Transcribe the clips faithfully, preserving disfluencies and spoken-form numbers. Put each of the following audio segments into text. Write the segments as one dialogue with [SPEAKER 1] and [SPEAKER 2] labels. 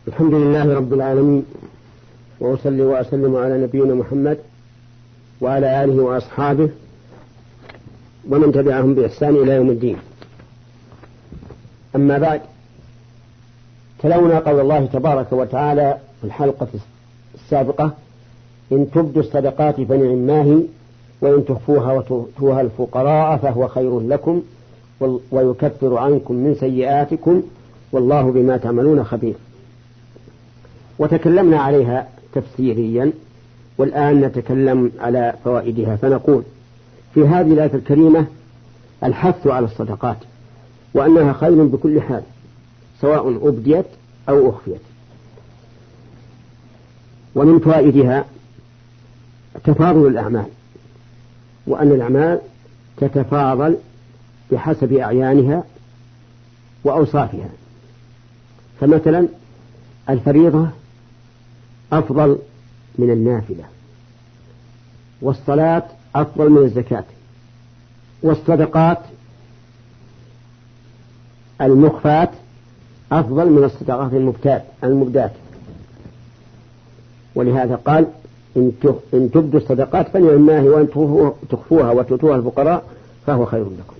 [SPEAKER 1] الحمد لله رب العالمين، وأصلي وأسلم على نبينا محمد وعلى آله وأصحابه ومن تبعهم بإحسان إلى يوم الدين. أما بعد، تلونا قول الله تبارك وتعالى في الحلقة السابقة: إن تبدوا الصدقات فنعماه وإن تخفوها وتؤتوها الفقراء فهو خير لكم ويكفر عنكم من سيئاتكم والله بما تعملون خبير. وتكلمنا عليها تفسيريا، والآن نتكلم على فوائدها. فنقول في هذه الآية الكريمة الحث على الصدقات، وأنها خير بكل حال سواء أبديت أو أخفيت. ومن فوائدها تفاضل الأعمال، وأن الأعمال تتفاضل بحسب أعيانها وأوصافها. فمثلا الفريضة أفضل من النافلة، والصلاة أفضل من الزكاة، والصدقات المخفات أفضل من الصدقات المبدات. ولهذا قال: إن تبدوا الصدقات فنعماه وإن تخفوها وتؤتوها الفقراء فهو خير لكم.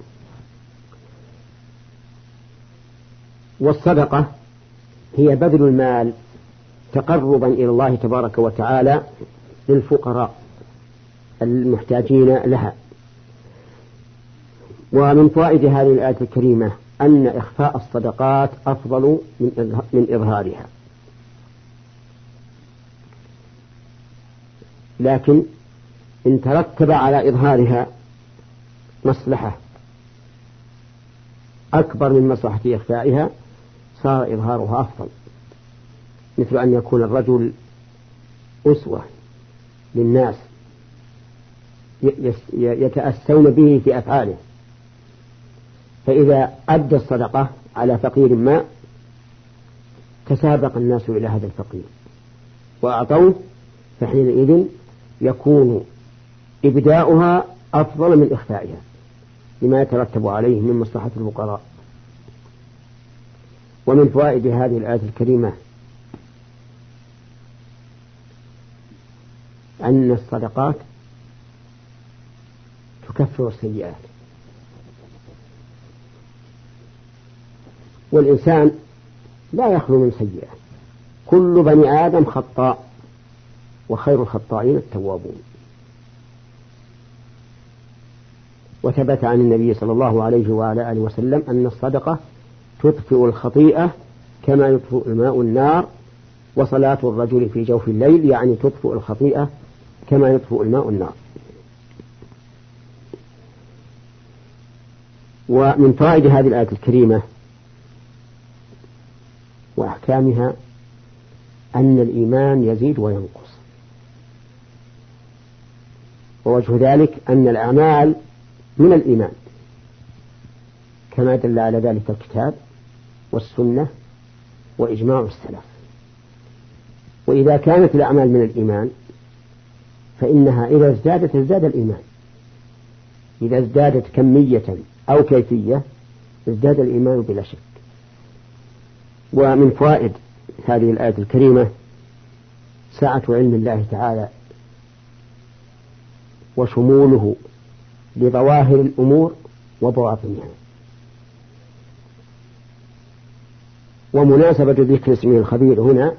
[SPEAKER 1] والصدقة هي بذل المال تقربا إلى الله تبارك وتعالى للفقراء المحتاجين لها. ومن فوائد هذه الآية الكريمة أن إخفاء الصدقات أفضل من إظهارها، لكن إن ترتب على إظهارها مصلحة أكبر من مصلحة إخفائها صار إظهارها أفضل، مثل أن يكون الرجل أسوة للناس يتأسون به في أفعاله، فإذا أدى الصدقة على فقير ما تسابق الناس إلى هذا الفقير وأعطوه، فحينئذ يكون إبداؤها أفضل من إخفائها لما يترتب عليه من مصلحة الفقراء. ومن فوائد هذه الآية الكريمة أن الصدقات تكفر السيئات، والإنسان لا يخلو من سيئة، كل بني آدم خطاء وخير الخطائين التوابون. وثبت عن النبي صلى الله عليه وعلى آله وسلم أن الصدقة تطفئ الخطيئة كما يطفئ الماء النار، وصلاة الرجل في جوف الليل يعني تطفئ الخطيئة كما يطفئ الماء النار. ومن فوائد هذه الآية الكريمة وأحكامها أن الإيمان يزيد وينقص، ووجه ذلك أن الأعمال من الإيمان كما دل على ذلك الكتاب والسنة وإجماع السلف. وإذا كانت الأعمال من الإيمان فإنها إذا ازدادت ازداد الإيمان، إذا ازدادت كمية أو كيفية ازداد الإيمان بلا شك. ومن فوائد هذه الآية الكريمة سعة علم الله تعالى وشموله لظواهر الأمور وبواطنها، ومناسبة ذكر اسمه الخبير هنا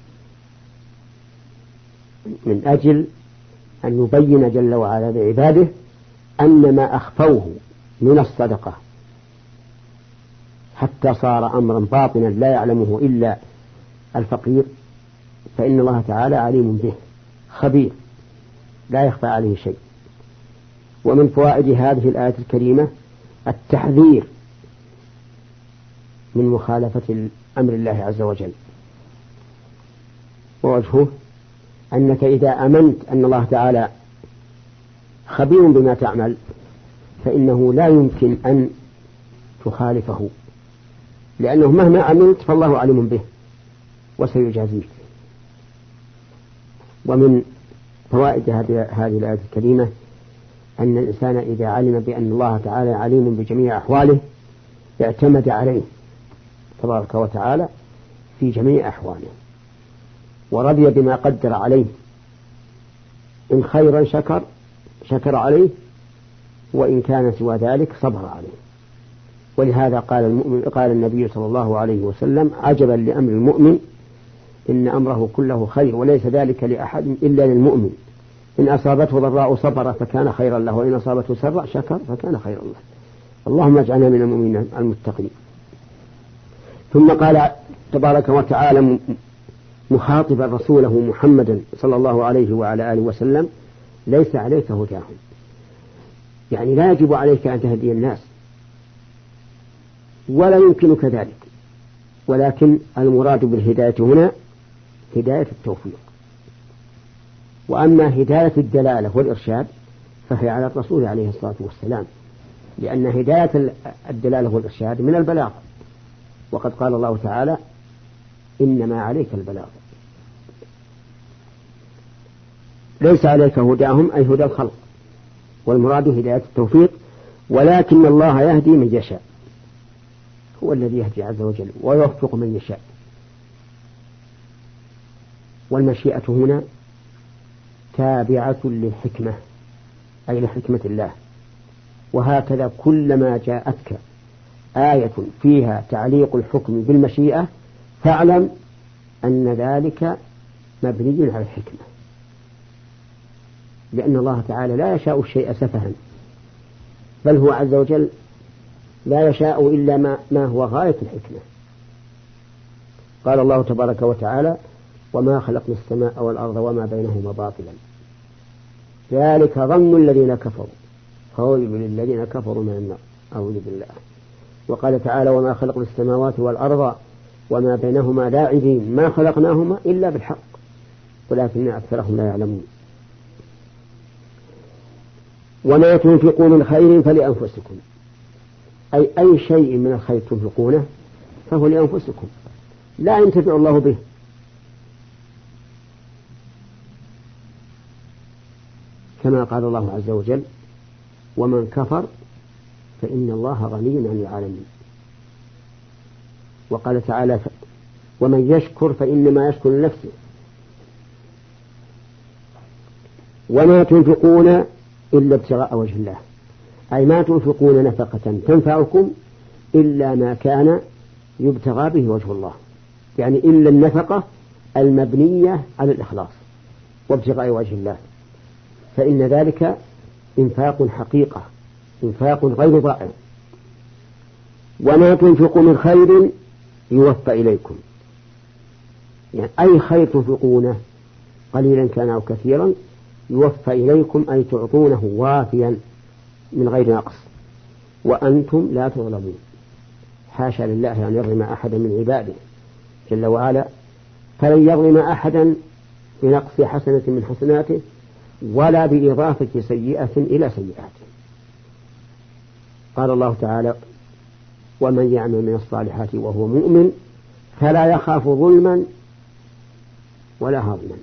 [SPEAKER 1] من أجل أن يبين جل وعلا لعباده أن ما أخفوه من الصدقة حتى صار أمرا باطنا لا يعلمه إلا الفقير فإن الله تعالى عليم به خبير لا يخفى عليه شيء. ومن فوائد هذه الآية الكريمة التحذير من مخالفة أمر الله عز وجل، ووجهه أنك إذا أمنت أن الله تعالى خبير بما تعمل فإنه لا يمكن أن تخالفه، لأنه مهما عملت فالله عليم به وسيجازيك. ومن فوائد هذه الآية الكريمة أن الإنسان إذا علم بأن الله تعالى عليم بجميع أحواله اعتمد عليه تبارك وتعالى في جميع أحواله، ورضي بما قدر عليه، إن خيرا شكر شكر عليه، وإن كان سوى ذلك صبر عليه. ولهذا قال المؤمن قال النبي صلى الله عليه وسلم: عجبا لأمر المؤمن إن أمره كله خير وليس ذلك لأحد إلا للمؤمن، إن أصابته ضراء صبر فكان خيرا له، وإن أصابته سراء شكر فكان خيرا له. اللهم اجعلنا من المؤمنين المتقين. ثم قال تبارك وتعالى مخاطبا رسوله محمدا صلى الله عليه وعلى آله وسلم: ليس عليك هداهم، يعني لا يجب عليك أن تهدي الناس ولا يمكنك ذلك، ولكن المراد بالهداية هنا هداية التوفيق. وأما هداية الدلالة والإرشاد فهي على الرسول عليه الصلاة والسلام، لأن هداية الدلالة والإرشاد من البلاغ، وقد قال الله تعالى: إنما عليك البلاغ. ليس عليك هداهم أي هدى الخلق، والمراد هداية التوفيق، ولكن الله يهدي من يشاء، هو الذي يهدي عز وجل ويوفق من يشاء. والمشيئة هنا تابعة للحكمة أي لحكمة الله، وهكذا كلما جاءتك آية فيها تعليق الحكم بالمشيئة فاعلم أن ذلك مبني على الحكمة، لأن الله تعالى لا يشاء الشيء سفها، بل هو عز وجل لا يشاء إلا ما, ما هو غاية الحكمة. قال الله تبارك وتعالى: وما خلقنا السماء والأرض وما بينهما باطلا ذلك ظن الذين كفروا فويل للذين كفروا من النار أعوذ بالله. وقال تعالى: وما خلقنا السماوات والأرض وما بينهما لاعبين ما خلقناهما إلا بالحق ولكن أكثرهم لا يعلمون. وما تنفقوا من خير فلأنفسكم، أي أي شيء من الخير تنفقونه فهو لأنفسكم لا ينتفع الله به. كما قال الله عز وجل: ومن كفر فإن الله غني عن العالمين. وقال تعالى: ومن يشكر فإنما يشكر لنفسه. وما تنفقون إلا ابتغاء وجه الله، أي ما تنفقون نفقة تنفعكم إلا ما كان يبتغى به وجه الله، يعني إلا النفقة المبنية على الإخلاص وابتغاء وجه الله، فإن ذلك إنفاق حقيقة، إنفاق غير ضائع. وما تنفقوا من خير يوفى إليكم، يعني أي خير تنفقونه قليلا كان أو كثيرا يوفى إليكم، أي تعطونه وافيا من غير نقص وأنتم لا تظلمون. حاشا لله أن يظلم أحدا من عباده جل وعلا، فلن يظلم أحدا بنقص حسنة من حسناته ولا بإضافة سيئة إلى سيئاته. قال الله تعالى: ومن يعمل من الصالحات وهو مؤمن فلا يخاف ظلما ولا هضما.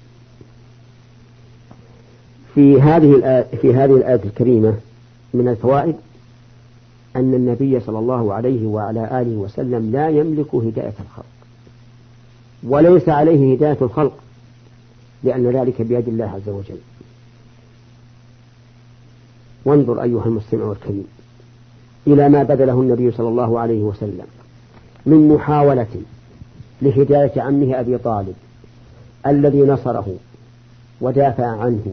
[SPEAKER 1] في هذه الآية في هذه الآية الكريمة من الفوائد أن النبي صلى الله عليه وعلى آله وسلم لا يملك هداية الخلق، وليس عليه هداية الخلق، لأن ذلك بيد الله عز وجل. وانظر أيها المستمع الكريم إلى ما بذله النبي صلى الله عليه وسلم من محاولة لهداية عمه أبي طالب الذي نصره ودافع عنه،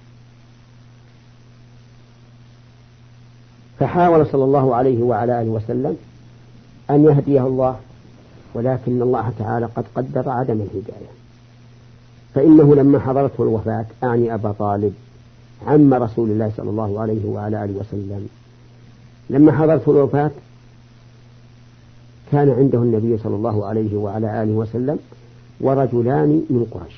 [SPEAKER 1] فحاول صلى الله عليه وعلى آله وسلم أن يهديه الله، ولكن الله تعالى قد قدر عدم الهداية. فإنه لما حضرته الوفاة، أعني أبا طالب عم رسول الله صلى الله عليه وعلى آله وسلم، لما حضرته الوفاة كان عنده النبي صلى الله عليه وعلى آله وسلم ورجلان من قريش،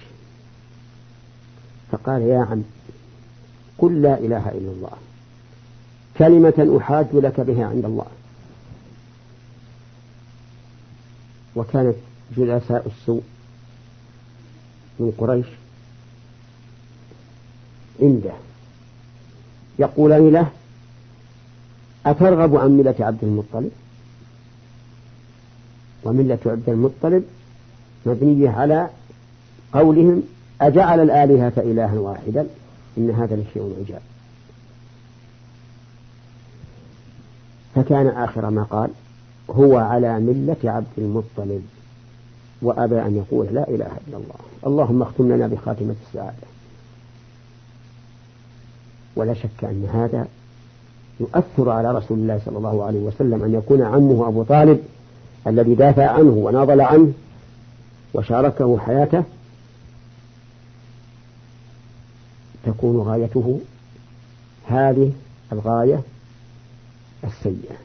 [SPEAKER 1] فقال: يا عم قل لا إله إلا الله كلمة أحاج لك بها عند الله. وكانت جلساء السوء من قريش عنده يقولان له: أترغب عن ملة عبد المطلب؟ وملة عبد المطلب مبنية على قولهم أجعل الآلهة إلها واحدا إن هذا لشيء عجاب. فكان آخر ما قال هو على ملة عبد المطلب وأبى أن يقول لا إله إلا الله. اللهم اختم لنا بخاتمة السعادة. ولا شك أن هذا يؤثر على رسول الله صلى الله عليه وسلم أن يكون عمه أبو طالب الذي دافع عنه وناضل عنه وشاركه حياته تكون غايته هذه الغاية السيئة.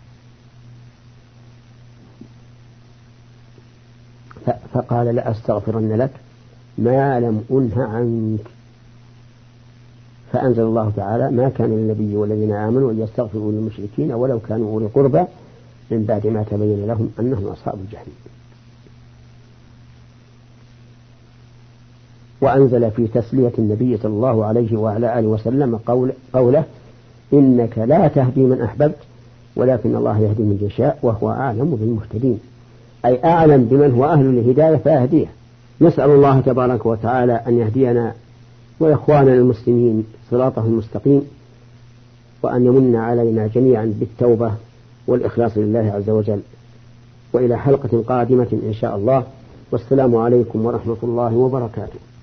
[SPEAKER 1] فقال لأستغفرن لك ما لم أنه عنك. فأنزل الله تعالى ما كان للنبي والذين آمنوا أن يستغفروا للمشركين ولو كانوا أولي قربى من بعد ما تبين لهم أنهم أصحاب الجحيم. وأنزل في تسلية النبي صلى الله عليه وعلى آله وسلم قول قوله إنك لا تهدي من أحببت ولكن الله يهدي من يشاء وهو أعلم بالمهتدين، أي أعلم بمن هو أهل الهداية فأهديه. نسأل الله تبارك وتعالى أن يهدينا وإخواننا المسلمين صراطه المستقيم، وأن يمن علينا جميعا بالتوبة والإخلاص لله عز وجل. وإلى حلقة قادمة إن شاء الله، والسلام عليكم ورحمة الله وبركاته.